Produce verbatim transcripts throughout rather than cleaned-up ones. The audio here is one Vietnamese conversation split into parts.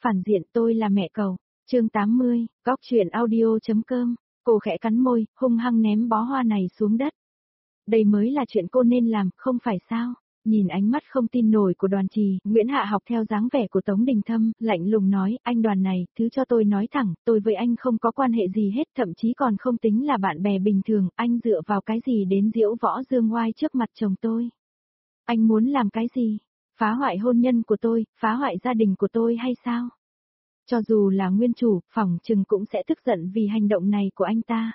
phản diện tôi là mẹ cậu. Chương tám mươi, góc truyện audio.com. Cô khẽ cắn môi, hung hăng ném bó hoa này xuống đất. Đây mới là chuyện cô nên làm, không phải sao? Nhìn ánh mắt không tin nổi của Đoàn Trì, Nguyễn Hạ học theo dáng vẻ của Tống Đình Thâm, lạnh lùng nói, anh Đoàn này, thứ cho tôi nói thẳng, tôi với anh không có quan hệ gì hết, thậm chí còn không tính là bạn bè bình thường, anh dựa vào cái gì đến diễu võ dương oai trước mặt chồng tôi? Anh muốn làm cái gì? Phá hoại hôn nhân của tôi, phá hoại gia đình của tôi hay sao? Cho dù là nguyên chủ, phỏng chừng cũng sẽ tức giận vì hành động này của anh ta.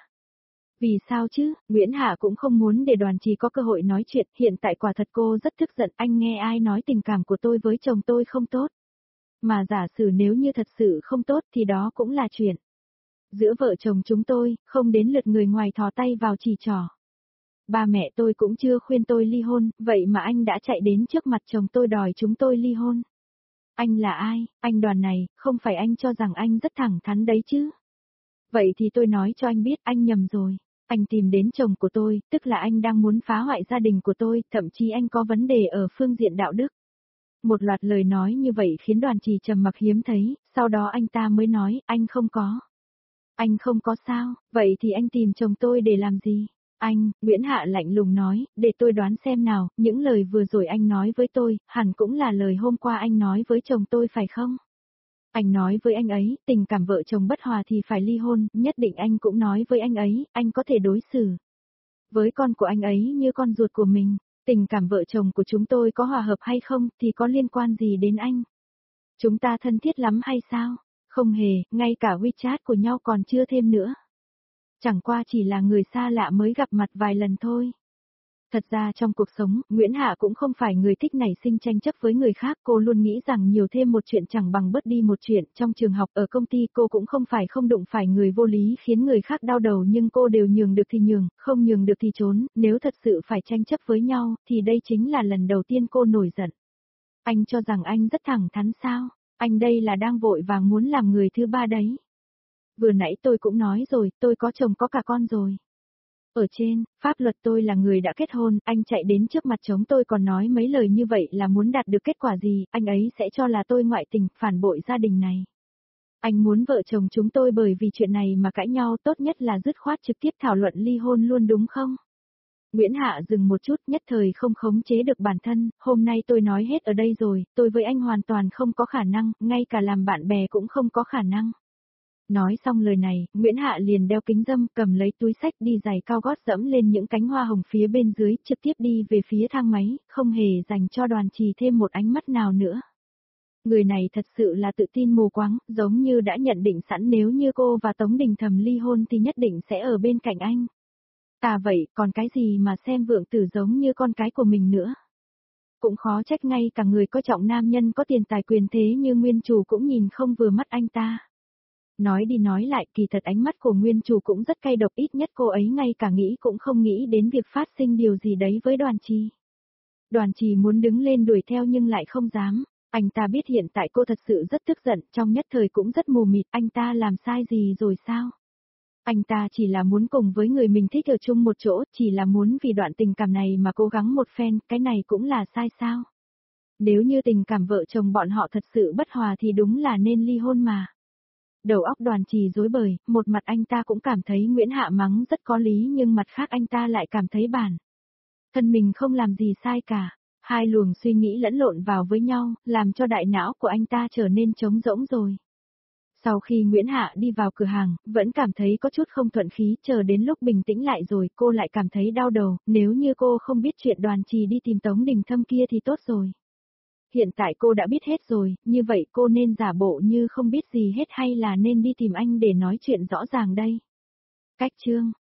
Vì sao chứ, Nguyễn Hạ cũng không muốn để Đoàn Trì có cơ hội nói chuyện, hiện tại quả thật cô rất tức giận, anh nghe ai nói tình cảm của tôi với chồng tôi không tốt. Mà giả sử nếu như thật sự không tốt thì đó cũng là chuyện. Giữa vợ chồng chúng tôi, không đến lượt người ngoài thò tay vào chỉ trỏ. Ba mẹ tôi cũng chưa khuyên tôi ly hôn, vậy mà anh đã chạy đến trước mặt chồng tôi đòi chúng tôi ly hôn. Anh là ai, anh Đoàn này, không phải anh cho rằng anh rất thẳng thắn đấy chứ. Vậy thì tôi nói cho anh biết anh nhầm rồi. Anh tìm đến chồng của tôi, tức là anh đang muốn phá hoại gia đình của tôi, thậm chí anh có vấn đề ở phương diện đạo đức. Một loạt lời nói như vậy khiến Đoàn Trì trầm mặc hiếm thấy, sau đó anh ta mới nói, anh không có. Anh không có sao, vậy thì anh tìm chồng tôi để làm gì? Anh, Nguyễn Hạ lạnh lùng nói, để tôi đoán xem nào, những lời vừa rồi anh nói với tôi, hẳn cũng là lời hôm qua anh nói với chồng tôi phải không? Anh nói với anh ấy, tình cảm vợ chồng bất hòa thì phải ly hôn, nhất định anh cũng nói với anh ấy, anh có thể đối xử với con của anh ấy như con ruột của mình. Tình cảm vợ chồng của chúng tôi có hòa hợp hay không thì có liên quan gì đến anh? Chúng ta thân thiết lắm hay sao? Không hề, ngay cả WeChat của nhau còn chưa thêm nữa. Chẳng qua chỉ là người xa lạ mới gặp mặt vài lần thôi. Thật ra trong cuộc sống, Nguyễn Hạ cũng không phải người thích nảy sinh tranh chấp với người khác, cô luôn nghĩ rằng nhiều thêm một chuyện chẳng bằng bớt đi một chuyện, trong trường học, ở công ty cô cũng không phải không đụng phải người vô lý khiến người khác đau đầu nhưng cô đều nhường được thì nhường, không nhường được thì trốn, nếu thật sự phải tranh chấp với nhau, thì đây chính là lần đầu tiên cô nổi giận. Anh cho rằng anh rất thẳng thắn sao, anh đây là đang vội vàng muốn làm người thứ ba đấy. Vừa nãy tôi cũng nói rồi, tôi có chồng có cả con rồi. Ở trên, pháp luật tôi là người đã kết hôn, anh chạy đến trước mặt chồng tôi còn nói mấy lời như vậy là muốn đạt được kết quả gì, anh ấy sẽ cho là tôi ngoại tình, phản bội gia đình này. Anh muốn vợ chồng chúng tôi bởi vì chuyện này mà cãi nhau, tốt nhất là dứt khoát trực tiếp thảo luận ly hôn luôn đúng không? Nguyễn Hạ dừng một chút, nhất thời không khống chế được bản thân, hôm nay tôi nói hết ở đây rồi, tôi với anh hoàn toàn không có khả năng, ngay cả làm bạn bè cũng không có khả năng. Nói xong lời này, Nguyễn Hạ liền đeo kính râm, cầm lấy túi xách đi giày cao gót dẫm lên những cánh hoa hồng phía bên dưới, trực tiếp đi về phía thang máy, không hề dành cho Đoàn Trì thêm một ánh mắt nào nữa. Người này thật sự là tự tin mù quáng, giống như đã nhận định sẵn nếu như cô và Tống Đình Thầm ly hôn thì nhất định sẽ ở bên cạnh anh. À vậy, còn cái gì mà xem Vượng Tử giống như con cái của mình nữa. Cũng khó trách ngay cả người có trọng nam nhân có tiền tài quyền thế như nguyên chủ cũng nhìn không vừa mắt anh ta. Nói đi nói lại, kỳ thật ánh mắt của nguyên chủ cũng rất cay độc, ít nhất cô ấy ngay cả nghĩ cũng không nghĩ đến việc phát sinh điều gì đấy với Đoàn Trì. Đoàn Trì muốn đứng lên đuổi theo nhưng lại không dám, anh ta biết hiện tại cô thật sự rất tức giận, trong nhất thời cũng rất mù mịt, anh ta làm sai gì rồi sao? Anh ta chỉ là muốn cùng với người mình thích ở chung một chỗ, chỉ là muốn vì đoạn tình cảm này mà cố gắng một phen, cái này cũng là sai sao? Nếu như tình cảm vợ chồng bọn họ thật sự bất hòa thì đúng là nên ly hôn mà. Đầu óc Đoàn Trì rối bời, một mặt anh ta cũng cảm thấy Nguyễn Hạ mắng rất có lý nhưng mặt khác anh ta lại cảm thấy bản thân mình không làm gì sai cả. Hai luồng suy nghĩ lẫn lộn vào với nhau, làm cho đại não của anh ta trở nên trống rỗng rồi. Sau khi Nguyễn Hạ đi vào cửa hàng, vẫn cảm thấy có chút không thuận khí, chờ đến lúc bình tĩnh lại rồi cô lại cảm thấy đau đầu, nếu như cô không biết chuyện Đoàn Trì đi tìm Tống Đình Thâm kia thì tốt rồi. Hiện tại cô đã biết hết rồi, như vậy cô nên giả bộ như không biết gì hết hay là nên đi tìm anh để nói chuyện rõ ràng đây? Cách chương